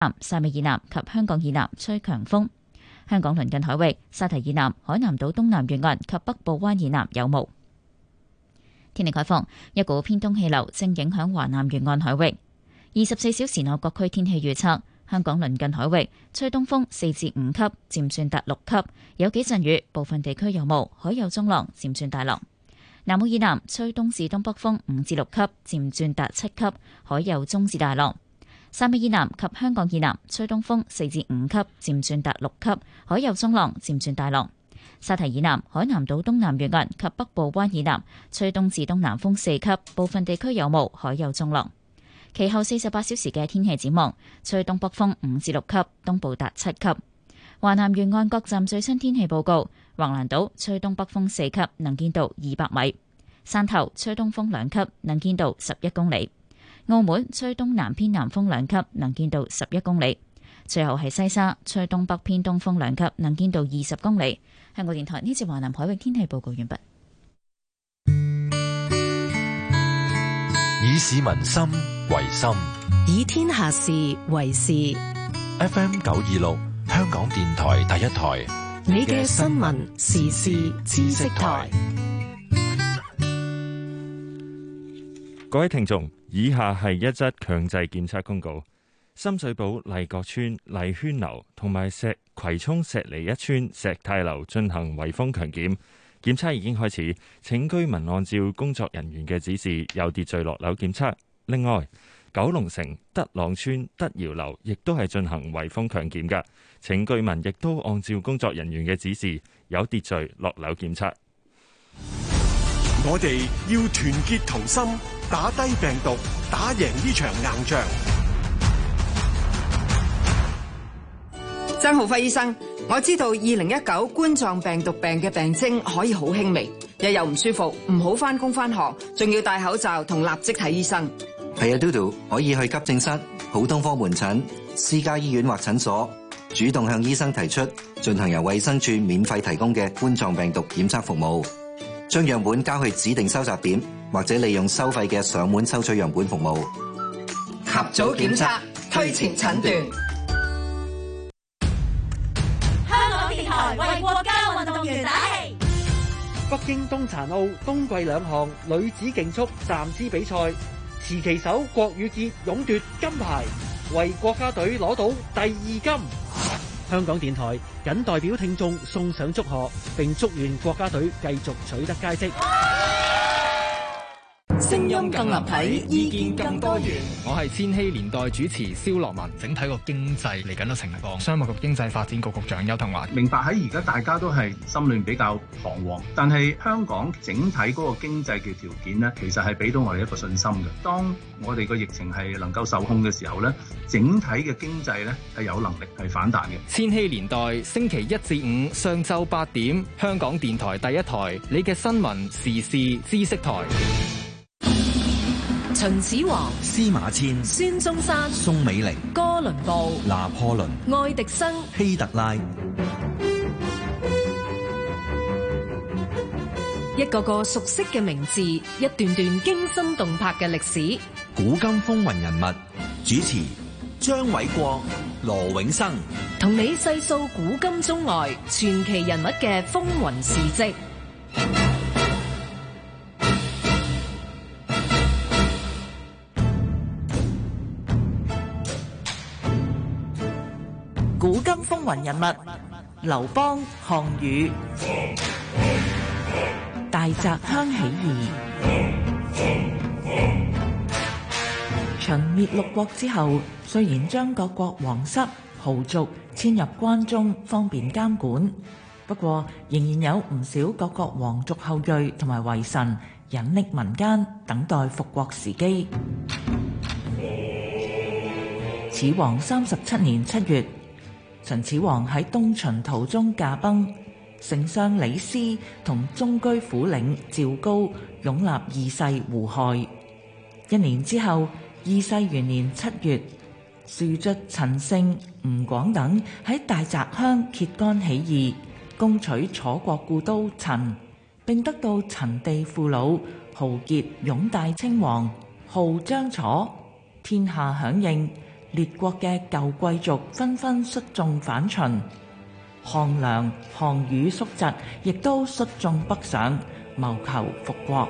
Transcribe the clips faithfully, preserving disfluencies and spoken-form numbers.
南、汕尾以南及香港以南吹強風。香港鄰近海域、沙堤以南、海南島東南沿岸及北部灣以南有霧。天氣概況，一股偏東氣流正影響華南沿岸海域。二十四小時內各區天氣預測：香港鄰近海域吹東風四至五級，漸轉達六級，有幾陣雨，部分地區有霧，海有中浪，漸轉大浪。南澳以南吹東至東北風五至六級，漸轉達七級，海有中至大浪。汕尾以南及香港以南吹東風四至五級，漸轉達六級，海有中浪，漸轉大浪。沙堤以南、海南島東南沿岸及北部灣以南吹東至東南風四級，部分地區有霧，海有中浪。其後四十八小時嘅天氣展望，吹東北風五至六級，東部達七級。華南沿岸各站最新天氣報告：橫瀾島吹東北風四級，能見度二百米；汕頭吹東風兩級，能見度十一公里。澳門吹東南偏南風兩級，能見度十一公里。最後係西沙吹東北偏東風兩級，能見度二十公里。香港電台呢節華南海域天氣報告完畢。 以市民心為心， 以天下事為事。 F M 九二六，香港電台第一台， 你嘅新聞時事知識台。 各位聽眾，以下係一則強制檢測公告：深水埗麗閣村麗軒樓同埋石葵涌石梨一村石泰樓進行圍封強檢，檢測已經開始，請居民按照工作人員嘅指示有秩序落樓檢測。另外，九龍城德朗村德瑤樓亦都係進行圍封強檢嘅，請居民亦都按照工作人員嘅指示有秩序落樓檢測。 我哋要團結同心，打低病毒，打贏呢場硬仗。 曾浩輝醫生，我知道二零一九冠狀病毒病嘅病徵可以好輕微，日又唔舒服，唔好返工返學，仲要戴口罩同立即睇醫生。 係啊，嘟嘟可以去急症室、普通科門診、私家醫院或診所，主動向醫生提出進行由衛生署免費提供嘅冠狀病毒檢測服務，將樣本交去指定收集點，或者利用收費嘅上門收取樣本服務。 及早檢測，推前診斷。 為國家運動員打氣。 北京冬殘奧冬季兩項女子競速站姿比賽，持旗手郭雨潔勇奪金牌，為國家隊攞到第二金。香港電台謹代表聽眾送上祝賀，並祝願國家隊繼續取得佳績。 聲音更立體，意見更多元。 我係千禧年代主持蕭樂文。整體個經濟嚟緊嘅情況，商務及經濟發展局局長邱騰華明白喺而家大家都係心裏比較彷徨，但係香港整體嗰個經濟嘅條件呢，其實係俾到我哋一個信心嘅。當我哋個疫情係能夠受控嘅時候呢，整體嘅經濟呢係有能力係反彈嘅。 千禧年代星期一至五上晝八點，香港電台第一台，你嘅新聞時事知識台。 秦始皇、 司馬遷、 孫中山、 宋美齡、 哥倫布、 拿破崙、 愛迪生、 希特拉， 一個個熟悉嘅名字，一段段驚心動魄嘅歷史。 古今風雲人物，主持張偉國、羅永生， 同你細數古今中外傳奇人物嘅風雲事跡。 古今風雲人物，劉邦、項羽。大澤鄉起義。秦滅六國之後，雖然將各國皇室、豪族遷入關中，方便監管，不過仍然有唔少各國皇族後裔同埋遺臣隱匿民間，等待復國時機。始皇三十七年七月，秦始皇喺東巡途中駕崩，丞相李斯同中居虎領趙高擁立二世胡亥。一年之後，二世元年七月，庶卒陳勝、吳廣等喺大澤鄉揭竿起義，攻取楚國故都陳，並得到陳地父老豪傑擁戴稱王，號張楚，天下響應。 列國嘅舊貴族紛紛率眾反秦，項梁、項羽叔侄亦都率眾北上，謀求復國。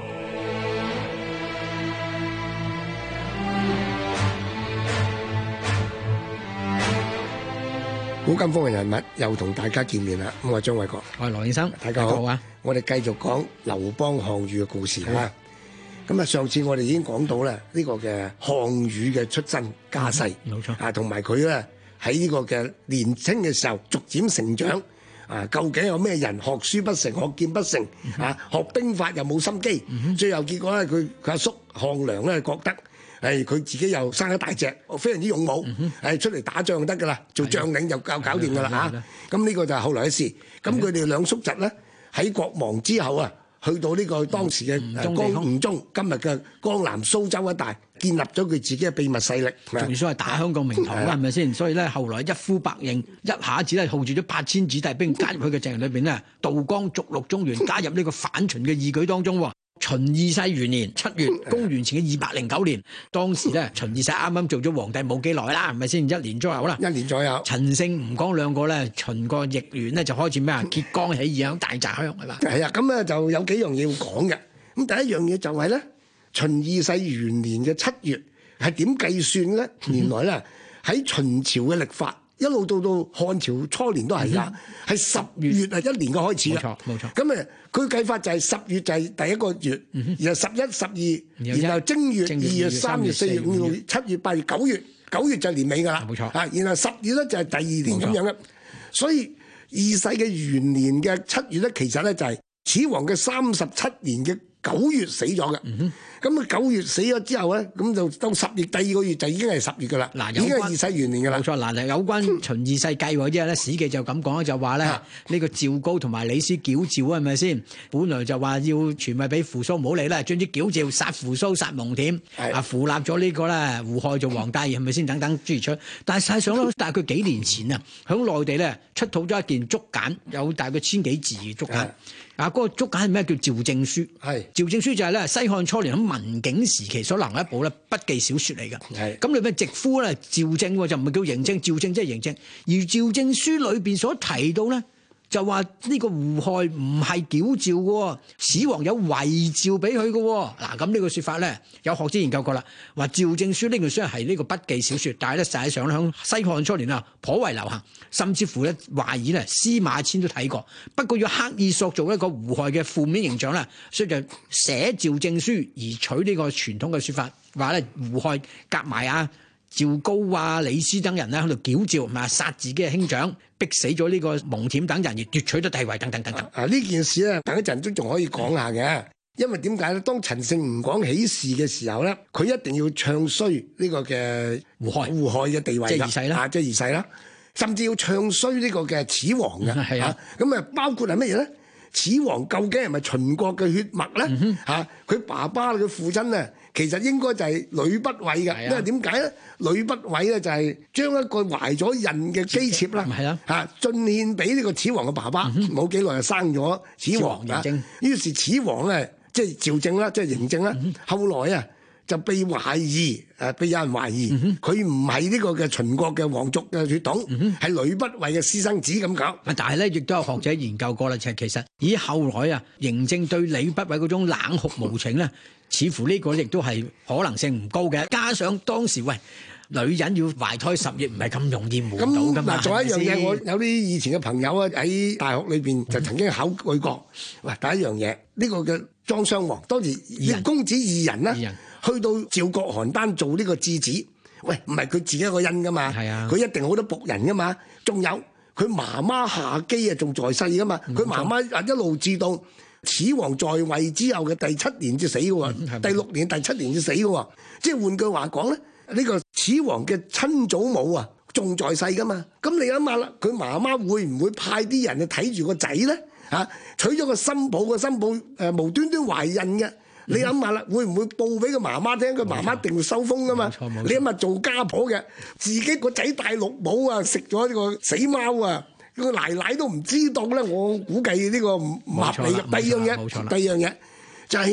古今風雲人物又同大家見面啦！咁我係張偉國， 我係羅永生， 大家好， 好啊！ 我哋繼續講劉邦項羽嘅故事啦。咁啊，上次我哋已經講到咧呢個嘅項羽嘅出身家世， 冇錯啊，同埋佢咧喺呢個嘅年青嘅時候逐漸成長。啊，究竟有咩人學書不成，學劍不成？啊，學兵法又冇心機，嗯、最後結果咧，佢佢阿叔項梁咧覺得。係佢自己又生得大隻，非常之勇武，係、嗯、出嚟打仗就得㗎啦，做將領就夠搞掂㗎啦嚇。咁呢個就係後來嘅事。咁佢哋兩叔侄咧喺國亡之後啊，去到呢個當時嘅江吳中，今日嘅江南蘇州一帶，建立咗佢自己嘅秘密勢力。 仲所謂打香港名堂啦，係咪先？所以咧後來一呼百應，一下子咧號住咗八千子弟兵加入佢嘅陣營裏邊咧，渡江逐鹿中原，加入呢個反秦嘅義舉當中喎。秦二世元年七月，公元前嘅二百零九年，當時咧秦二世啱啱做咗皇帝冇幾耐啦，係咪先？一年左右啦， 一年左右。 陳勝吳廣兩個咧，秦個逆亂咧就開始咩啊？揭竿起義響大澤鄉係嘛？ 係啊，咁咧就有幾樣嘢要講嘅。咁第一樣嘢就係咧，秦二世元年嘅七月係點計算咧？原來咧喺秦朝嘅曆法。一路到到漢朝初年都係㗎，係十月係一年嘅開始啦。 冇錯，冇錯。 咁誒，佢計法就係十月就係第一個月，嗯、然後十一、十二，然後正月、二月、三月、四月、五月、七月、八月、九月，九月就係年尾㗎啦。冇錯。啊，然後十月咧就係第二年咁樣嘅。所以二世嘅元年嘅七月咧，其實咧就係始皇嘅三十七年嘅九月死咗嘅。嗯咁啊九月死咗之後咧，咁就到十月第二個月就已經係十月噶啦，已經係二世元年噶啦。 冇錯，嗱，有關秦二世繼位之後咧，史記就咁講，就話咧呢個趙高同埋李斯矯詔啊，係咪先？本來就話要傳位俾扶蘇，唔好理啦，將啲矯詔殺扶蘇、殺蒙恬，啊扶立咗呢個咧胡亥做皇帝，係咪先？等等諸如此類。但係實際上咧，大概幾年前啊，喺內地咧出土咗一件竹簡，有大概千幾字嘅竹簡。啊！嗰個竹簡係咩？叫趙正書。係趙正書就係咧西漢初年喺文景時期所留一部咧筆記小説嚟㗎。係咁裏邊直呼咧趙正就唔係叫嬴政，趙正即係嬴政。而趙正書裏邊所提到咧，就話呢個胡亥唔係矯詔嘅，始皇有遺詔俾佢嘅。嗱，咁呢個説法咧，有學者研究過啦，話趙正書呢個雖然係呢個筆記小説，但係咧實際上咧喺西漢初年啊，頗為流行，甚至乎咧懷疑咧司馬遷都睇過。不過要刻意塑造一個胡亥嘅負面形象啦，所以就寫趙正書而取呢個傳統嘅説法，話咧胡亥夾埋啊趙高啊、李斯等人咧喺度矯詔，咪殺自己嘅兄長，逼死咗呢個蒙恬等人而奪取咗帝位，等等等等。 啊！呢件事咧，等一陣都仲可以講下嘅，因為點解咧？當陳勝吳廣起事嘅時候咧，佢一定要唱衰呢個嘅胡亥胡亥嘅地位， 即係二世啦， 啊，即係二世啦，甚至要唱衰呢個嘅始皇嘅。係啊，咁啊，包括係乜嘢咧？始皇究竟係咪秦國嘅血脈咧？嚇、嗯，佢、啊、爸爸佢父親咧，其實應該就係呂不韋嘅，因為點解咧？呂不韋咧就係將一個懷咗孕嘅姬妾啦，嚇、啊、進獻俾呢個始皇嘅爸爸，冇幾耐就生咗始皇啊。於是始皇咧，即係趙正啦，即係嬴政啦，嗯、後來啊就被懷疑，誒被有人懷疑佢唔係呢個嘅秦國嘅皇族嘅血統，係呂、嗯、不韋嘅私生子咁講。 但係咧，亦都有學者研究過啦，就係其實以後來啊，嬴政對呂不韋嗰種冷酷無情咧，似乎呢個亦都係可能性唔高嘅。加上當時喂，女人要懷胎十月唔係咁容易瞞到㗎嘛。 嗱，仲有一樣嘢，我有啲以前嘅朋友啊喺大學裏邊就曾經考據過。喂、嗯，第一樣嘢呢、這個嘅莊襄王當時葉公子二人啦。去到趙國邯鄲做呢個質子，喂，唔係佢自己一個人噶嘛，佢、啊、一定好多僕人噶嘛，仲有佢媽媽夏姬啊，仲在世噶嘛，佢媽媽啊一路至到始皇在位之後嘅第七年至死嘅喎、嗯，第六年、第七年至死嘅喎，即係換句話講咧，呢、呢個始皇嘅親祖母啊，仲在世噶嘛，咁你諗下啦，佢媽媽會唔會派啲人去睇住個仔咧？嚇、啊，娶咗個新抱嘅新抱誒、呃，無端端懷孕嘅。你諗下啦，會唔會報俾個媽媽聽？佢媽媽一定會收風噶嘛。你諗下做家婆嘅，自己個仔戴綠帽啊，食咗呢個死貓啊，個奶奶都唔知道咧。我估計呢個唔唔合理嘅。第二樣嘢，第二樣嘢就係、是、啊，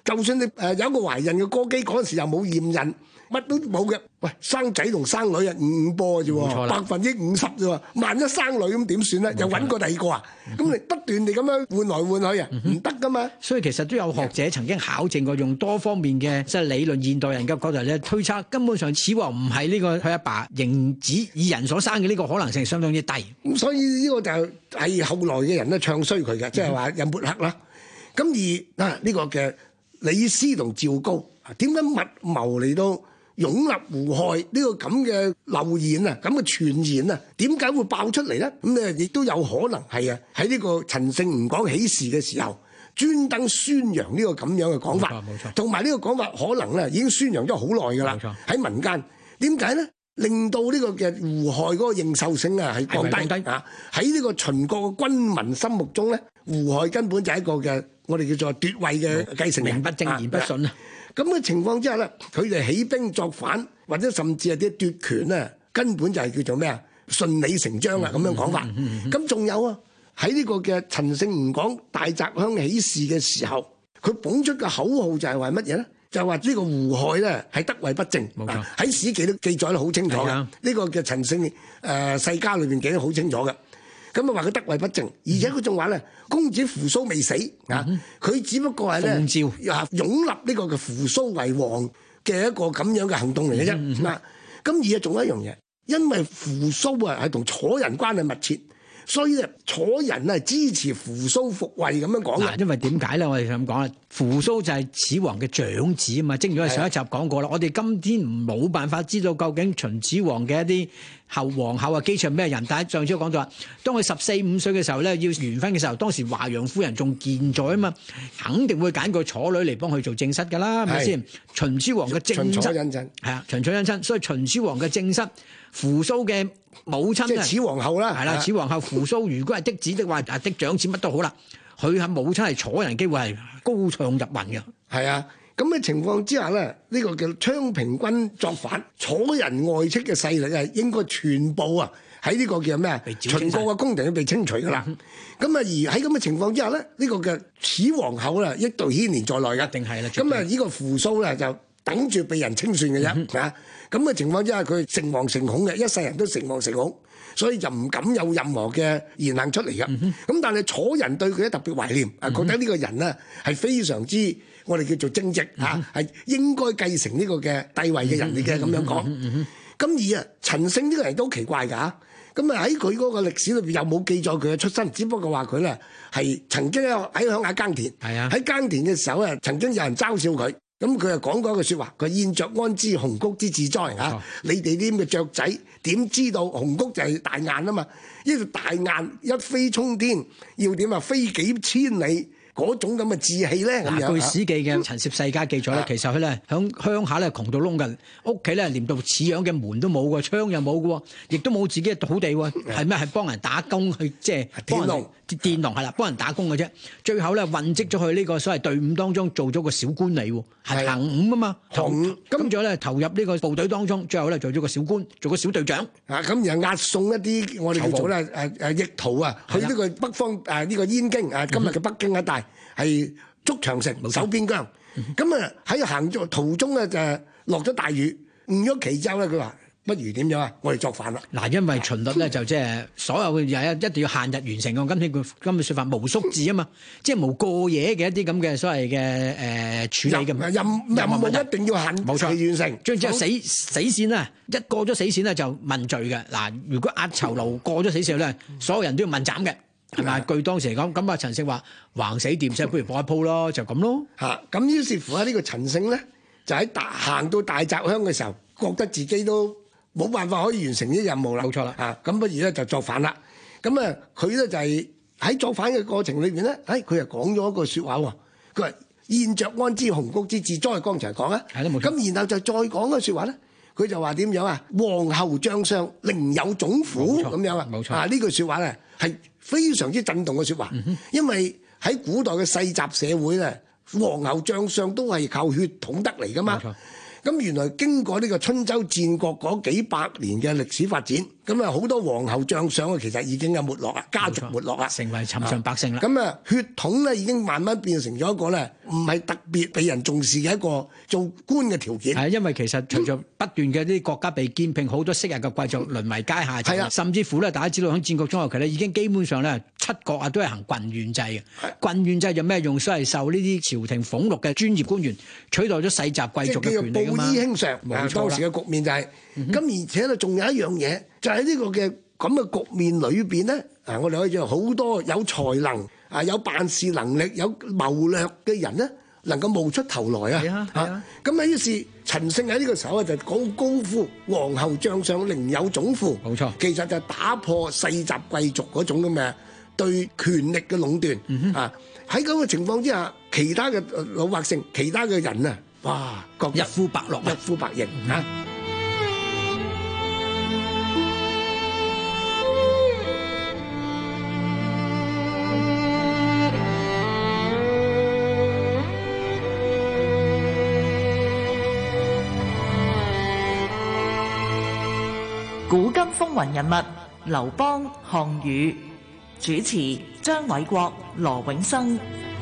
就算你誒有一個懷孕嘅歌姬嗰陣時又冇驗孕，乜都冇嘅。喂，生仔同生女啊五五波啫喎，百分之五十啫喎。萬一生女咁點算咧？又揾個第二個啊？咁你不斷地咁樣換來換去啊，唔得噶嘛。 所以其實都有學者曾經考證過，用多方面嘅即係理論現代人嘅角度咧推測，根本上始皇唔係呢個佢阿爸認子以人所生嘅呢個可能性相當之低。 咁所以呢個就係後來嘅人咧唱衰佢嘅，即係話有抹黑啦。咁而啊呢個嘅李斯同趙高啊，點解密謀嚟到擁立胡亥呢個咁嘅流言啊，咁嘅傳言啊，點解會爆出嚟咧？咁咧亦都有可能係啊，喺呢個陳勝吳廣起事嘅時候，專登宣揚呢個咁樣嘅講法，冇錯，同埋呢個講法可能咧已經宣揚咗好耐㗎啦，喺民間。點解咧？令到呢個嘅胡亥嗰個認受性啊係降低，係咪降低啊！喺呢個秦國嘅軍民心目中咧，胡亥根本就係一個嘅我哋叫做奪位嘅繼承人， 名不正言不順啊！ 咁嘅情況之下咧，佢哋起兵作反，或者甚至係啲奪權咧，根本就係叫做咩啊？順理成章啊！咁樣講法。咁仲有啊，喺呢個嘅陳勝吳廣大澤鄉起事嘅時候，佢捧出嘅口號就係話乜嘢咧？就話呢個胡亥咧係得位不正，冇錯，喺史記都記載得好清楚嘅。呢、這個嘅陳勝誒世家裏邊記得好清楚嘅。咁啊話佢得位不正，而且佢仲話咧公子扶蘇未死啊，佢、嗯、只不過係咧啊擁立呢個嘅扶蘇為王嘅一個咁樣嘅行動嚟嘅啫。嗱、嗯，咁、嗯、而啊仲有一樣嘢，因為扶蘇啊係同楚人關係密切。所以咧，楚人係支持扶蘇復位咁樣講嘅。 因為點解咧？我哋咁講啦，扶蘇就係始皇嘅長子啊嘛。正如我哋上一集講過啦，我哋今天冇辦法知道究竟秦始皇嘅一啲後皇后啊、姬妾係咩人。但係上次講咗話，當佢十四五歲嘅時候咧，要完婚嘅時候，當時華陽夫人仲健在啊嘛，肯定會揀個楚女嚟幫佢做正室㗎啦，係咪先？秦始皇嘅正室係啊，秦楚姻親，所以秦始皇嘅正室扶蘇嘅母親，即係始皇后啦， 係啦，始皇后扶蘇如果係嫡子的話，啊嫡長子乜都好啦，佢係母親係楚人，機會係高唱入雲嘅。 係啊，咁嘅情況之下咧，呢、這個叫昌平君作反，楚人外戚嘅勢力啊，應該全部啊喺呢個叫咩啊？秦國嘅宮廷被清除㗎啦。咁啊、嗯，而喺咁嘅情況之下咧，呢、這個嘅始皇后咧，一度牽連在內嘅。 定係啦。 咁啊，呢個扶蘇咧就等住被人清算嘅啫、嗯、啊！咁嘅情況之下，佢誠惶誠恐嘅，一世人都誠惶誠恐，所以就唔敢有任何嘅言行出嚟嘅。咁、嗯、但係楚人對佢特別懷念，啊、嗯、覺得呢個人呢係非常之我哋叫做正直嚇，係、嗯、應該繼承呢個嘅帝位嘅人嚟嘅咁樣講。咁、嗯、而啊，陳勝呢個人都奇怪㗎。咁啊喺佢嗰個歷史裏邊又冇記載佢嘅出身，只不過話佢咧係曾經喺鄉下耕田，喺、啊、耕田嘅時候啊，曾經有人嘲笑佢。咁佢又講過一句説話，佢燕雀安知鴻鵠之志哉嚇、啊？你哋啲咁嘅雀仔點知道鴻鵠就係大雁啊嘛？呢條大雁一飛衝天，要點啊？飛幾千里嗰種咁嘅志氣咧咁樣。 據史記嘅陳涉世家記載咧、嗯，其實佢咧響鄉下咧窮到窿嘅，屋企咧連到似樣嘅門都冇嘅，窗又冇嘅，亦都冇自己嘅土地喎，係咩？係幫人打工去即係幫人佃農係啦，幫人打工嘅啫。最後咧混跡咗去呢個所謂隊伍當中，做咗個小官嚟喎，係行伍啊嘛。咁咁咗咧投入呢個部隊當中，最後咧做咗個小官，做個小隊長。 啊咁然後押送一啲我哋叫做咧誒誒逆徒啊，去呢個北方誒呢、啊這個燕京啊，今日嘅北京一帶係築長城、守邊疆。咁啊喺行咗途中咧就落咗大雨，誤咗期之後咧，佢話不如點樣啊？我哋作反啦！ 嗱，因為秦律咧就即係所有嘅嘢一定要限日完成嘅。今天佢今日説法無宿治啊嘛，即係無過夜嘅一啲咁嘅所謂嘅誒處理嘅任任務一定要限期完成。 將之後死死線啦，一過咗死線咧就問罪嘅。嗱，如果押囚牢過咗死線咧，所有人都要問斬嘅。係咪？據當時嚟講，咁啊陳勝話橫死掂死，不如搏一鋪咯，就咁咯。 嚇！咁於是乎啊，呢個陳勝咧就喺大行到大澤鄉嘅時候，覺得自己都冇辦法可以完成呢啲任務啦。 冇錯啦。 嚇！咁不如咧就作反啦。咁啊，佢咧就係喺作反嘅過程裏邊咧，誒佢又講咗一句説話喎。佢話燕雀安知鴻鵠之志哉？剛才講啊。係啦，冇錯。咁然後就再講嘅説話咧，佢就話點樣啊？皇后將相寧有種乎咁樣啊？冇錯。啊呢句説話咧係非常之震動嘅説話，嗯、因為喺古代嘅世襲社會咧，皇后將相都係靠血統得嚟噶嘛。咁原來經過呢個春秋戰國嗰幾百年嘅歷史發展，咁咁啊好多皇后將相啊，其實已經有沒落啊，家族沒落啊， 成為尋常百姓啦。 咁啊血統咧已經慢慢變成咗一個咧，唔係特別被人重視嘅一個做官嘅條件。 係因為其實隨著不斷嘅啲國家被兼併，好多昔日嘅貴族淪為階下囚，甚至乎咧大家知道喺戰國中後期咧已經基本上咧七國啊都係行郡縣制嘅。郡縣制就咩用？所係受呢啲朝廷俸錄嘅專業官員取代咗世襲貴族嘅權利㗎嘛。 布衣輕常，冇錯。當時嘅局面就係、是、咁，嗯、而且咧仲有一樣嘢，就喺、是、呢個嘅咁嘅局面裏邊咧，啊，我哋可以有好多有才能啊、有辦事能力、有謀略嘅人咧，能夠冒出頭來啊！ 係啊，係啊。 咁啊，於是陳勝喺呢個時候啊，就講高呼皇后將相寧有種乎？ 冇錯， 其實就打破世襲貴族嗰種咁嘅對權力嘅壟斷、嗯、啊！喺咁嘅情況之下，其他嘅老百姓、其他嘅人啊，哇， 一呼百諾， 一呼百應啊！ 古今風雲人物，劉邦、項羽。主持張偉國、羅永生。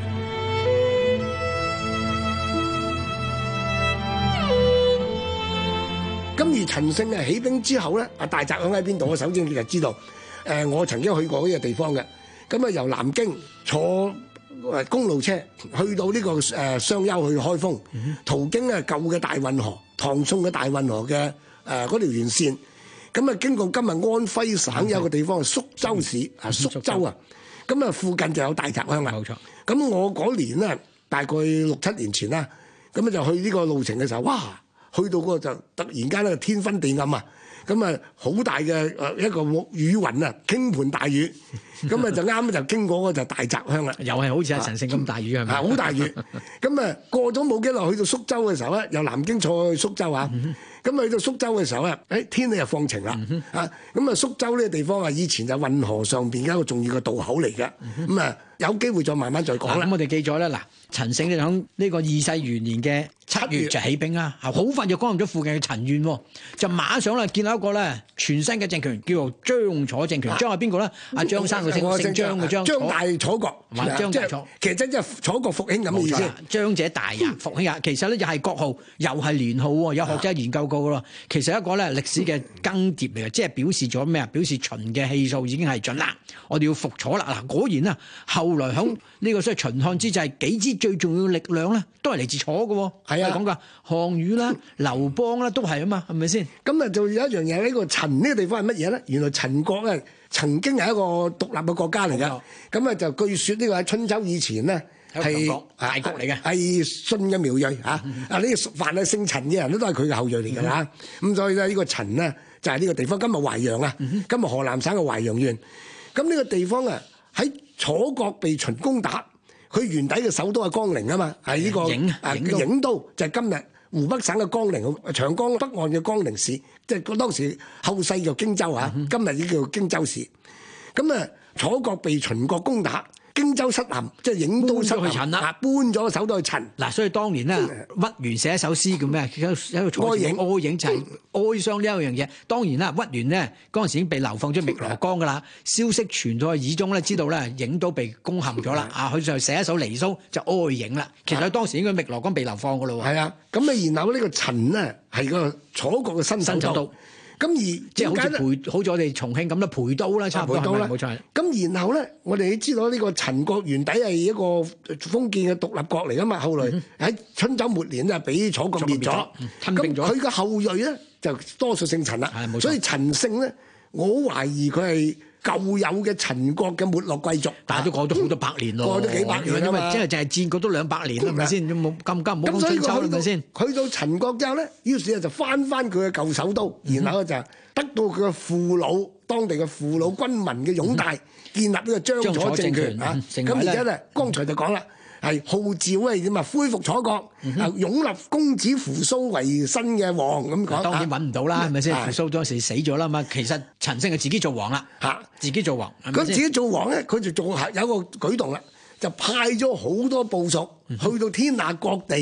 咁而陳勝啊起兵之後咧，啊大澤鄉喺邊度？我首先你就知道，誒我曾經去過呢個地方嘅。咁啊由南京坐誒公路車去到呢個誒商丘去開封，途經啊舊嘅大運河、唐宋嘅大運河嘅誒嗰條沿線。咁啊，經過今日安徽省有個地方係宿州市啊，宿州啊，咁啊附近就有大澤鄉啦。冇錯。咁我嗰年咧，大概六七年前啦，咁啊就去呢個路程嘅時候，哇！去到嗰個就突然間咧天昏地暗啊，咁啊好大嘅誒一個雨雲啊，傾盆大雨，咁啊就啱就經過嗰個就大澤鄉啦。 又係好似阿陳勝咁大雨係咪？ 啊，好大雨。咁啊過咗冇幾耐，去到宿州嘅時候咧，由南京坐去宿州啊。咁去到宿州嘅時候咧，誒天氣又放晴啦，啊咁啊宿州呢個地方啊，以前就運河上邊嘅一個重要嘅渡口嚟嘅，咁啊有機會再慢慢再講啦。 咁我哋記咗咧，嗱陳勝就響呢個二世元年嘅七月就起兵啦，好快就攻入咗附近嘅陳縣，就馬上咧建立一個咧全新嘅政權，叫做張楚政權。張係邊個咧？阿張生嘅姓，姓張嘅張。張大楚國， 張大楚， 其實真係楚國復興咁嘅意思。 張者大也，復興也。其實咧又係國號，又係年號喎。有學者研究過嘅咯。其實一個咧歷史嘅更迭嚟嘅，即係表示咗咩啊？表示秦嘅氣數已經係盡啦，我哋要復楚啦。嗱，果然啊，後來響呢個所謂秦漢之際，幾支最重要嘅力量咧，都係嚟自楚嘅。係啊，講噶項羽啦、劉邦啦，都係啊嘛，係咪先？ 咁啊，就有一樣嘢，呢個陳呢個地方係乜嘢咧？原來陳國咧曾經係一個獨立嘅國家嚟㗎。咁啊，就據說呢個喺春秋以前咧。係大國嚟嘅， 係舜嘅苗裔嚇。啊，呢個凡係姓陳嘅人都都係佢嘅後裔嚟㗎啦。咁所以咧，呢個陳咧就係呢個地方。今日淮陽啊，今日河南省嘅淮陽縣。咁呢個地方啊，喺楚國被秦攻打，佢原底嘅首都係江陵啊嘛，係呢個啊郢都，就係今日湖北省嘅江陵，長江北岸嘅江陵市，即係當時後世叫荊州啊，今日已經叫荊州市。咁啊，楚國被秦國攻打。荊州失陷，即係郢都失陷啦，搬咗首都去陳。 嗱，所以當年咧，屈原寫一首詩叫咩？喺度哀影，哀影就係哀傷呢一樣嘢。當然啦，屈原咧嗰陣時已經被流放咗汨羅江噶啦。消息傳到去耳中咧，知道咧郢都被攻陷咗啦。啊，佢就寫一首離騷就哀影啦。其實當時應該汨羅江被流放噶咯喎。係啊，咁啊，然後呢個陳咧係個楚國嘅新首都。咁而即係好似陪，好似我哋重慶咁啦，陪都啦，差唔多係咪？冇錯。 咁然後咧，我哋知道呢個陳國原底係一個封建嘅獨立國嚟噶嘛，後來喺春秋末年就俾楚國滅咗， 吞併咗。 佢嘅後裔咧就多數姓陳啦，所以陳勝咧，我懷疑佢係舊有嘅陳國嘅沒落貴族， 但係都過咗好多百年咯， 過咗幾百年啊嘛， 即係就係戰國都兩百年啦，係咪先？冇咁咁唔好講春秋係咪先？ 去到陳國之後咧，於是就翻翻佢嘅舊首都，然後就得到佢嘅父老當地嘅父老軍民嘅擁戴，建立呢個張楚政權啊！咁而且咧，剛才就講啦，係號召咧點啊，恢復楚國，啊擁立公子扶蘇為新嘅王咁講。 當然揾唔到啦，係咪先？扶蘇當時死咗啦嘛，其實陳勝係自己做王啦，嚇自己做王。 咁自己做王咧，佢就做有一個舉動啦，就派咗好多部屬去到天下各地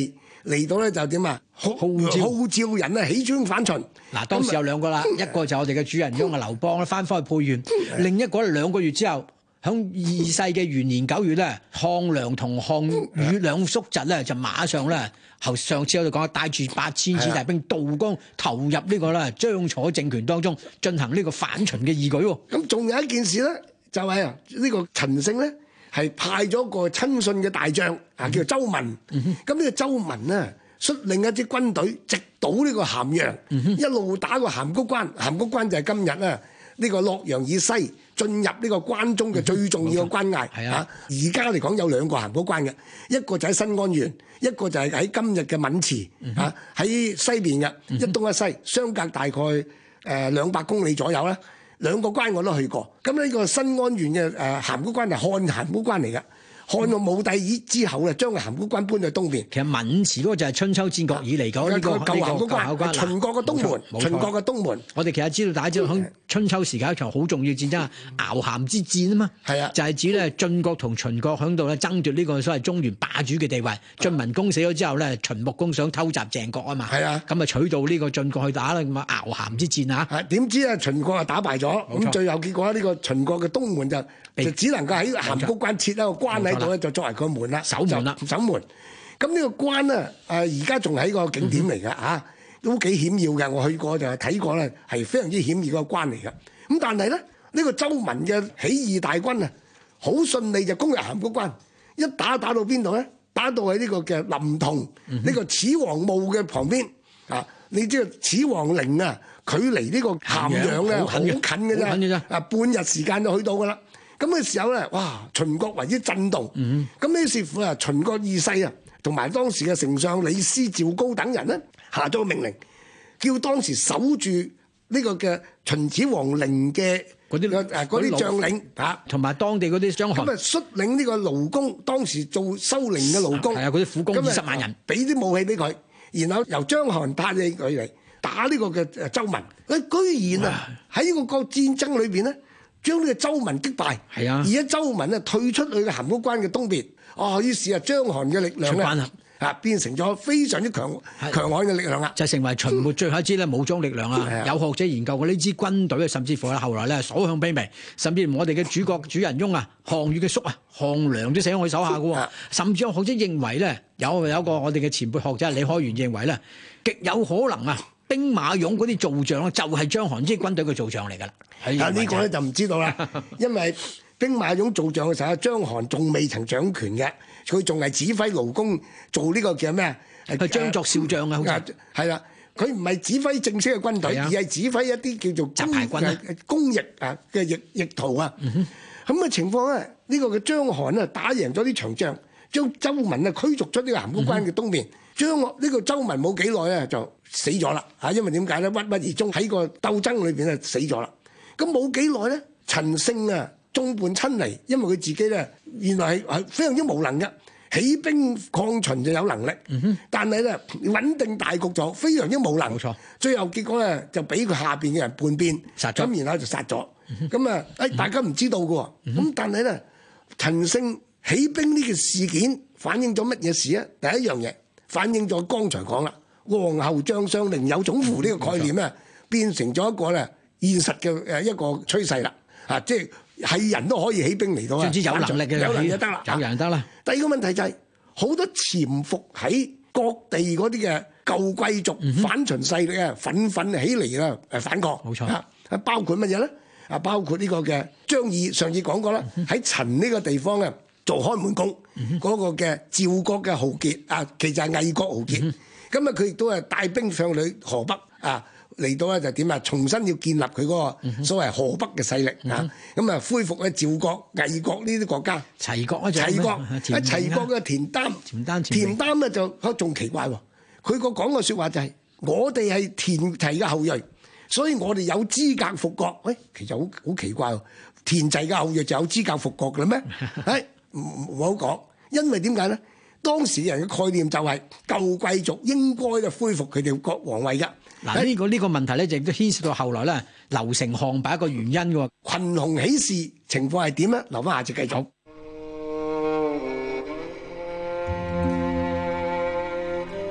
嚟到咧就點啊？號號召人啊起兵反秦。 嗱，當時有兩個啦，一個就我哋嘅主人翁啊劉邦咧翻返去沛縣，另一個咧兩個月之後。響二世嘅元年九月咧，項梁同項羽兩叔侄咧就馬上咧，後上次我哋講帶住八千子大兵渡江投入呢個咧張楚政權當中，進行呢個反秦嘅義舉。 咁仲有一件事咧，就係啊呢個陳勝咧係派咗個親信嘅大將啊，叫做周文。咁呢、嗯、個周文呢，率領一支軍隊直搗呢個咸陽，嗯、一路打過函谷關。函谷關就係今日啊呢個洛陽以西。進入呢個關中嘅最重要嘅關隘， 係啊！ 而家嚟講有兩個函谷關嘅，一個就喺新安縣，一個就係喺今日嘅澠池，嚇喺西邊嘅，一東一西，相隔大概誒兩百公里左右啦。兩個關我都去過。咁呢個新安縣嘅誒函谷關係漢函谷關嚟嘅。漢武帝之後咧，將個函谷關搬去東邊。 其實澠池嗰個就係春秋戰國以嚟嗰呢個舊函谷關，係秦國嘅東門。秦國嘅東門。 我哋其實知道，大家知道喺春秋時期一場好重要戰爭，崤函之戰啊嘛。係啊，就係指咧晉國同秦國喺度咧爭奪呢個所謂中原霸主嘅地位。晉文公死咗之後咧，秦穆公想偷襲鄭國啊嘛。係啊，咁啊取到呢個晉國去打啦，咁啊崤函之戰啊。係點知啊秦國啊打敗咗，咁最後結果呢個秦國嘅東門就就只能夠喺函谷關設一個關喺度咧，就作為個門啦，守門啦，守門。咁呢個關咧，誒而家仲係個景點嚟㗎嚇，都幾險要嘅。我去過就係睇過咧，係非常之險要個關嚟㗎。咁但係咧，呢個周文嘅起義大軍啊，好順利就攻入函谷關，一打打到邊度咧？打到喺呢個嘅臨潼呢個始皇墓嘅旁邊啊！你知道始皇陵啊，距離呢個咸陽咧好近嘅啫，啊半日時間就去到㗎啦。咁嘅時候咧，哇！秦國為之震動。咁於是乎啊，秦國二世啊，同埋當時嘅丞相李斯、趙高等人咧，下咗個命令，叫當時守住呢個嘅秦始皇陵嘅嗰啲誒嗰啲將領嚇， 同埋當地嗰啲將領。 咁啊，率領呢個勞工，當時做修陵嘅勞工， 係啊，嗰啲苦工二十萬人， 俾啲武器俾佢，然後由章邯派起佢嚟打呢個嘅誒周文。佢居然啊喺呢個個戰爭裏邊咧，將呢個周文擊敗，係啊，而家周文啊退出去嘅函谷關嘅東邊，哦，於是啊章邯嘅力量咧啊變成咗非常之強強悍嘅力量啦， 就成為秦末最後一支咧武裝力量啦。有學者研究過呢支軍隊啊，甚至乎咧後來咧所向披靡，甚至我哋嘅主角主人翁啊項羽嘅叔啊項梁都死喺我手下嘅喎，甚至有學者認為咧有有個我哋嘅前輩學者李開元認為咧極有可能啊。兵馬俑嗰啲造像咧，就係章邯之軍隊嘅造像嚟㗎啦。 但係呢個咧就唔知道啦，因為兵馬俑造像嘅時候，章邯仲未曾掌權嘅，佢仲係指揮勞工做呢個叫咩啊？ 係將作少將啊，好似係啦，佢唔係指揮正式嘅軍隊，而係指揮一啲叫做雜牌軍啊、 攻役啊嘅役役徒啊。咁嘅情況咧，呢個嘅章邯啊打贏咗啲場仗，將周文啊驅逐出呢個函谷關嘅東面。將呢個周文冇幾耐咧就死咗啦嚇，因為點解咧？鬱鬱而終喺個鬥爭裏邊咧死咗啦。咁冇幾耐咧，陳勝啊眾叛親離，因為佢自己咧原來係係非常之無能嘅，起兵抗秦就有能力，嗯、但係咧穩定大局就非常之無能。冇錯，最後結果咧就俾佢下邊嘅人叛變，殺咗，咁然後就殺咗。咁啊誒大家唔知道嘅喎，咁、嗯、但係咧陳勝起兵呢件事件反映咗乜嘢事啊？第一樣嘢。反映咗剛才講啦，皇后將相寧有種乎呢個概念咧，變成咗一個咧現實嘅誒一個趨勢啦。啊，即係係人都可以起兵嚟到啊， 總之有能力嘅有人就得啦， 有人得啦。 第二個問題就係、是、好多潛伏喺各地嗰啲嘅舊貴族、嗯、反秦勢力啊，紛紛起嚟啦，誒反抗。冇錯啊，包括乜嘢咧？啊，包括呢個嘅張儀上次講過啦，喺陳呢個地方啊。做開門公嗰、嗯、個嘅趙國嘅豪傑啊，其實係魏國豪傑。咁啊，佢亦都係帶兵上去河北啊，嚟到咧就點啊？重新要建立佢嗰個所謂河北嘅勢力、嗯、啊。咁啊，恢復咧趙國、魏國呢啲國家。 齊國啊， 齊國喺齊國嘅田單，田單田單咧就仲奇怪喎。佢個講嘅説話就係、是：我哋係田齊嘅後裔，所以我哋有資格復國。喂、哎，其實好好奇怪喎。田齊嘅後裔就有資格復國嘅咩？係。唔唔好講，因為點解咧？當時人嘅概念就係舊貴族應該咧恢復佢哋國王位㗎。 嗱，呢個呢個問題咧，亦都牽涉到後來咧劉成項敗一個原因嘅喎。 群雄起事情況係點咧？留翻下次繼續。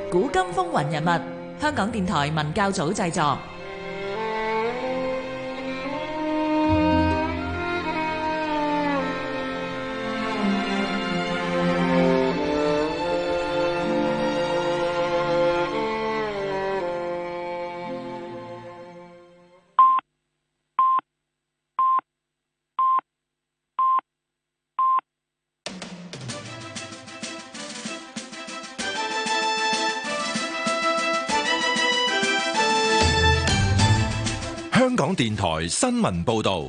古今風雲人物，香港電台文教組製作。 香港電台新聞報道，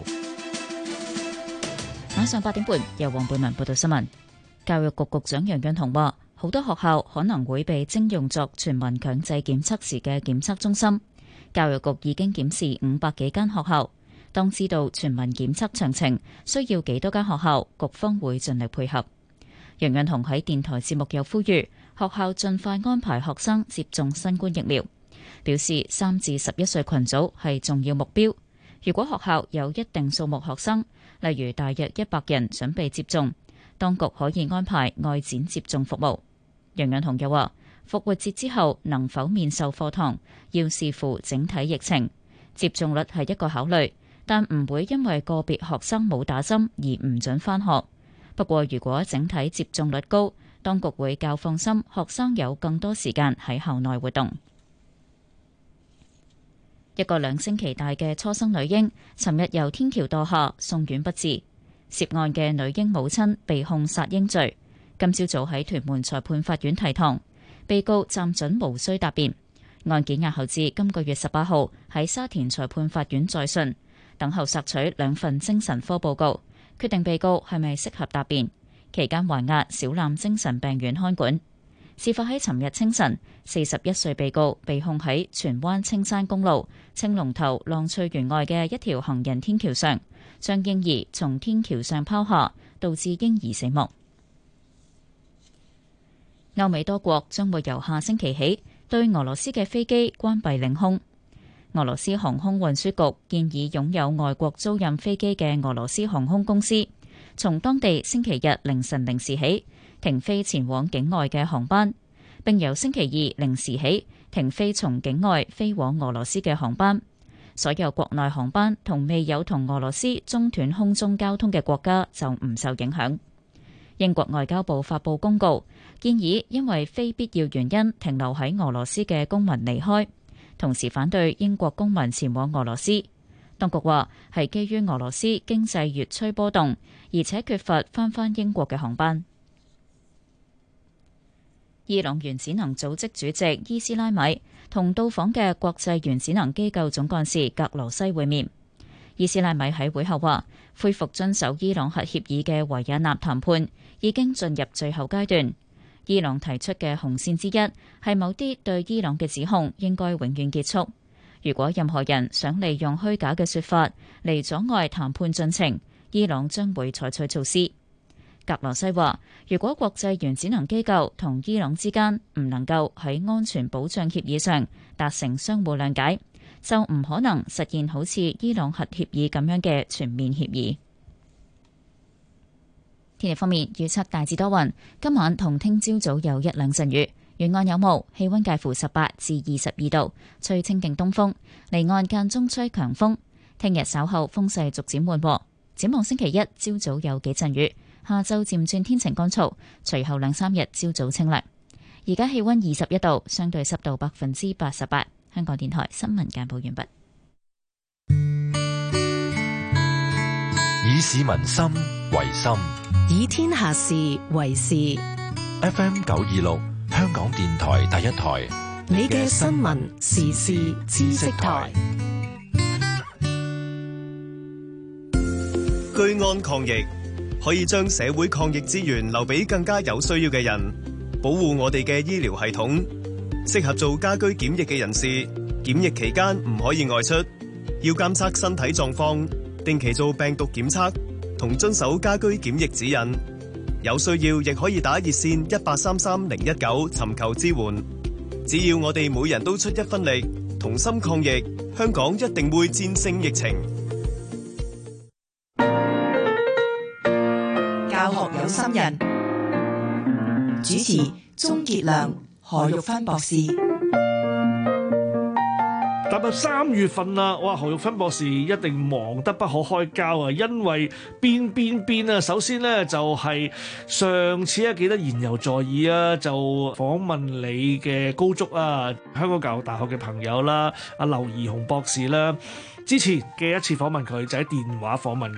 晚上八點半由黃貝文報道新聞。教育局局長楊潤雄話，好多學校可能會被徵用作全民強制檢測時嘅檢測中心。教育局已經檢視五百幾間學校，當知道全民檢測詳情需要幾多間學校，局方會盡力配合。楊潤雄喺電台節目又呼籲學校盡快安排學生接種新冠疫苗。表示三至十一歲群組係重要目標。如果學校有一定數目學生，例如大約一百人準備接種，當局可以安排外展接種服務。楊潤雄又話，復活節之後能否面授課堂，要視乎整體疫情，接種率係一個考慮，但唔會因為個別學生冇打針而唔准返學。不過如果整體接種率高，當局會較放心學生有更多時間喺校內活動。一個兩星期大嘅初生女嬰，尋日由天橋墮下，送院不治。涉案嘅女嬰母親被控殺嬰罪，今朝早喺屯門裁判法院提堂，被告暫准無需答辯。案件押後至今個月十八號喺沙田裁判法院再訊，等候索取兩份精神科報告，決定被告係咪適合答辯。期間還押小欖精神病院看管。事發喺尋日清晨，四十一歲被告被控喺荃灣青山公路青龍頭浪翠園外嘅一條行人天橋上，將嬰兒從天橋上拋下，導致嬰兒死亡。歐美多國將會由下星期起對俄羅斯嘅飛機關閉領空。俄羅斯航空運輸局建議擁有外國租賃飛機嘅俄羅斯航空公司，從當地星期日凌晨零時起停飛前往境外嘅航班，並由星期二零時起停飛從境外飛往俄羅斯嘅航班。所有國內航班同未有同俄羅斯中斷空中交通嘅國家就唔受影響。英國外交部發布公告，建議因為非必要原因停留喺俄羅斯嘅公民離開，同時反對英國公民前往俄羅斯。當局話係基於俄羅斯經濟越趨波動，而且缺乏返返英國嘅航班。伊朗原子能組織主席伊斯拉米同到訪嘅國際原子能機構總幹事格羅西會面。伊斯拉米喺會後話，恢復遵守伊朗核協議嘅維也納談判已經進入最後階段。伊朗提出嘅紅線之一係某啲對伊朗嘅指控應該永遠結束。如果任何人想利用虛假嘅說法嚟阻礙談判進程，伊朗將會採取措施。格羅西話，如果國際原子能機構同伊朗之間唔能夠喺安全保障協議上達成相互諒解，就唔可能實現好似伊朗核協議咁樣嘅全面協議。天氣方面，預測大致多雲，今晚同聽朝早有一兩陣雨，沿岸有霧，氣溫介乎十八至二十二度，吹清勁東風，離岸間中吹強風。聽日稍後風勢逐漸緩和，展望星期一朝早有幾陣雨，下晝漸轉天晴乾燥，隨後兩三日朝早清涼。而家氣溫二十一度，相對濕度百分之八十八。香港電台新聞簡報完畢。 以市民心為心， 以天下事為事。 F M 九二六，香港電台第一台， 你嘅新聞時事知識台。 居安抗疫，可以將社會抗疫資源留俾更加有需要嘅人，保護我哋嘅醫療系統。適合做家居檢疫嘅人士，檢疫期間唔可以外出，要監測身體狀況，定期做病毒檢測，同遵守家居檢疫指引。有需要亦可以打熱線一八三三零一九尋求支援。只要我哋每人都出一分力，同心抗疫，香港一定會戰勝疫情。 教學有心人，主持鍾傑良、 何玉芬博士。 踏入三月份啦，哇！何玉芬博士一定忙得不可開交啊，因為變變變啊！首先呢，就係上次啊，記得言猶在耳啊，就訪問你嘅高足啊，香港教育大學嘅朋友啦，阿劉怡紅博士啦。之前嘅一次訪問佢就喺電話訪問嘅。